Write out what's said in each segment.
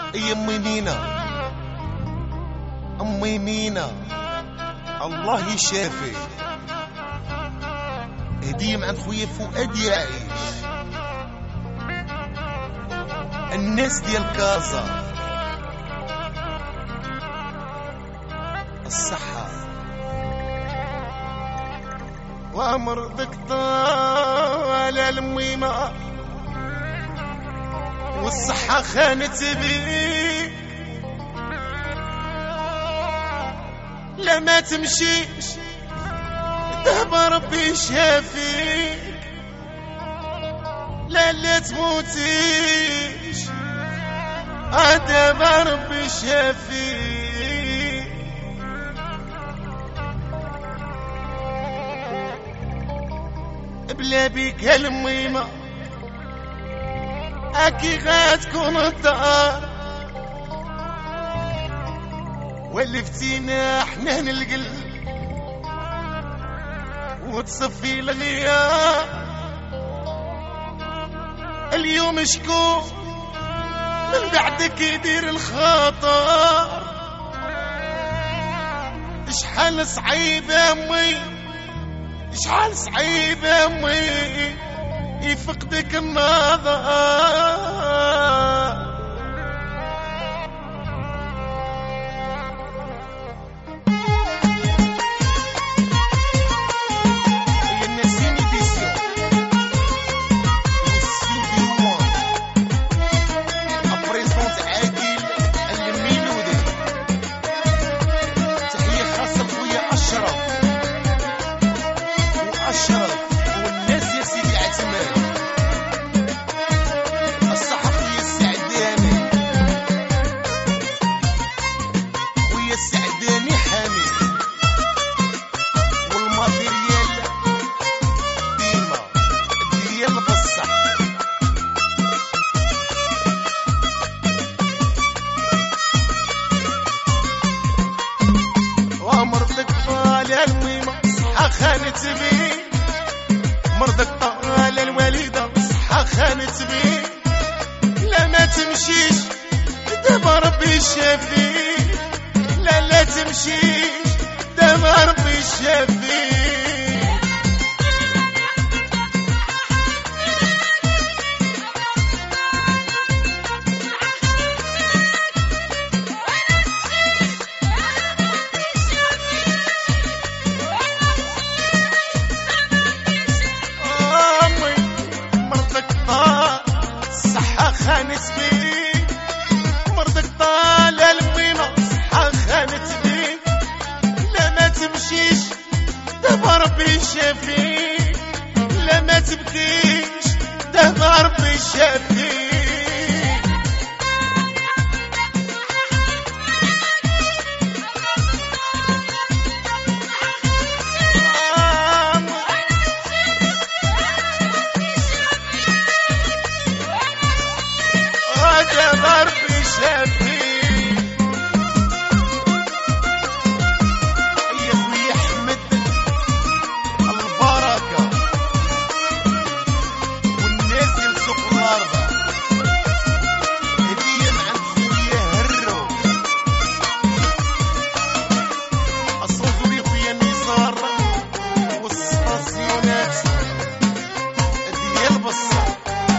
يا امي مينا، امي مينا الله يشافي، هدية مع خويا فؤاد يعيش، الناس ديال كازا الصحة ومرضك طال الميمة والصحة خانت بي، لا ما تمشيش دابا ربي شافيك، لا تموتيش دابا ربي شافيك، بلا بيك الميمة اكي غتكون الدار، ولفتينا حنان القلب وتصفي الغياب، اليوم شكون من بعدك يدير الخطر، شحال صعيب امي شحال صعيب امي يفقدك النظر، والناس يا سيدي عتمان الصحفي السعداني ويا السعداني حامي، والماتيريال ديما ديال بصح، ومرضك طالع الميمة صحة خانت بي، مرضك طال الوالدة صحة خانت بي، لا ما تمشيش دابا ربي شافيك، لا تمشيش دابا ربي شافيك، خانت بي، مرضك طال الميمة صحة خانت بي، لا ما تمشيش دابا ربي شافيك، لا ما تبكيش دابا ربي شافيك، دابا ربي شافيك، يا خويا احمد البركة والناس ديال سوق الارض، هدية مع خويا هرو الصوزوري خويا نزار والستاسيونات ديال بصر،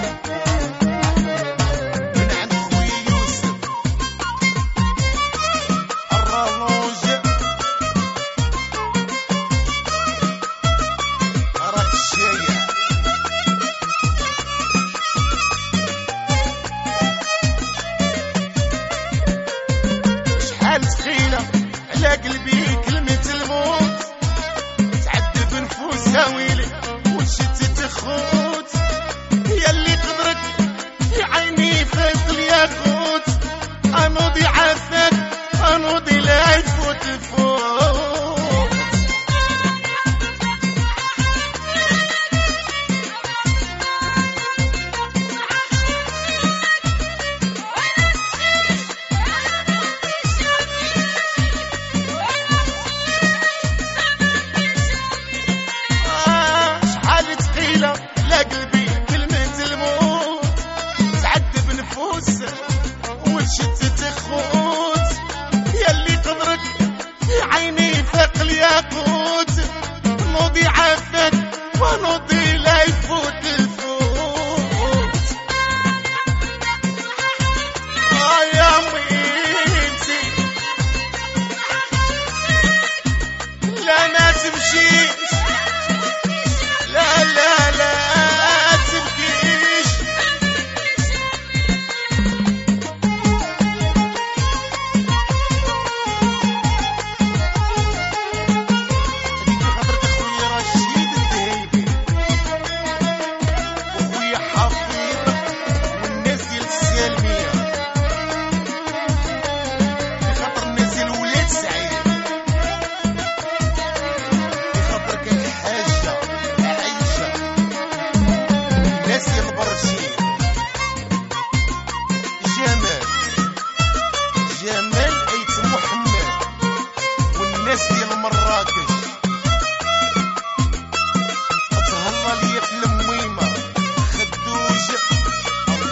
تخيلة على قلبي كلمة الموت تعذب نفوسها ويلي وتشتت خوت، هي اللي قدرك في عيني فات الياقوت، انوضي عافاك انوضي لا يفوت الفوت، قلبي كلمة الموت تعذب نفوس وتشتت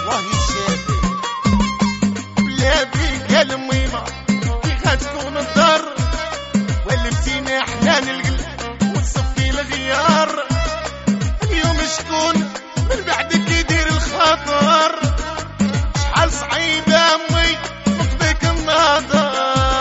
الله يشافي بلا بيك الميمة كي غتكون الدار ولفتينا حنان القلب وتصفي الغيار اليوم شكون من بعدك يدير الخطر شحال صعيبة امي فقدك النظر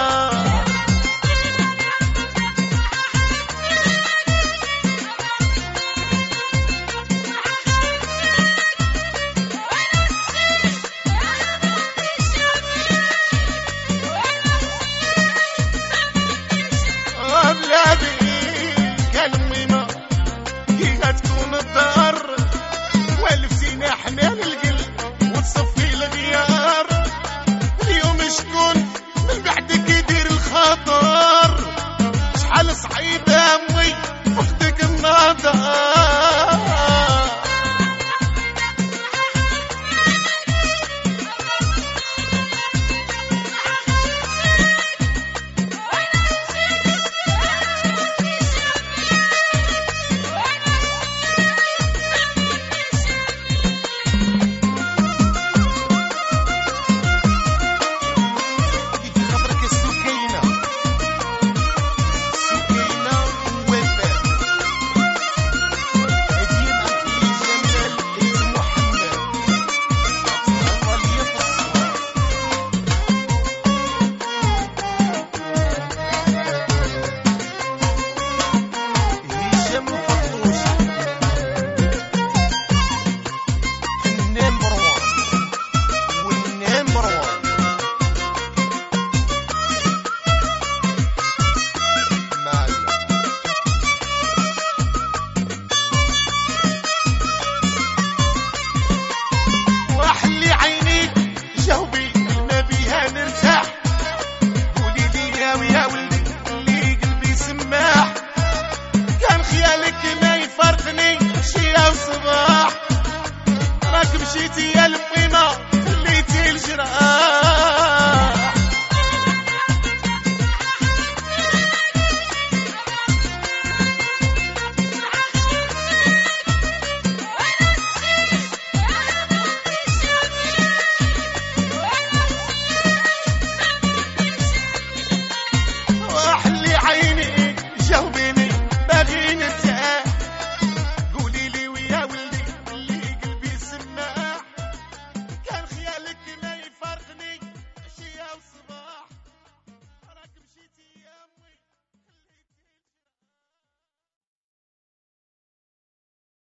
بلا بيك الميمة كي غتكون الدار والفتينا حنان القلب وتصفي الغيار اليوم شكون من بعدك يدير الخطر شحال صعيبة امي فقدك النظر مشيتي يا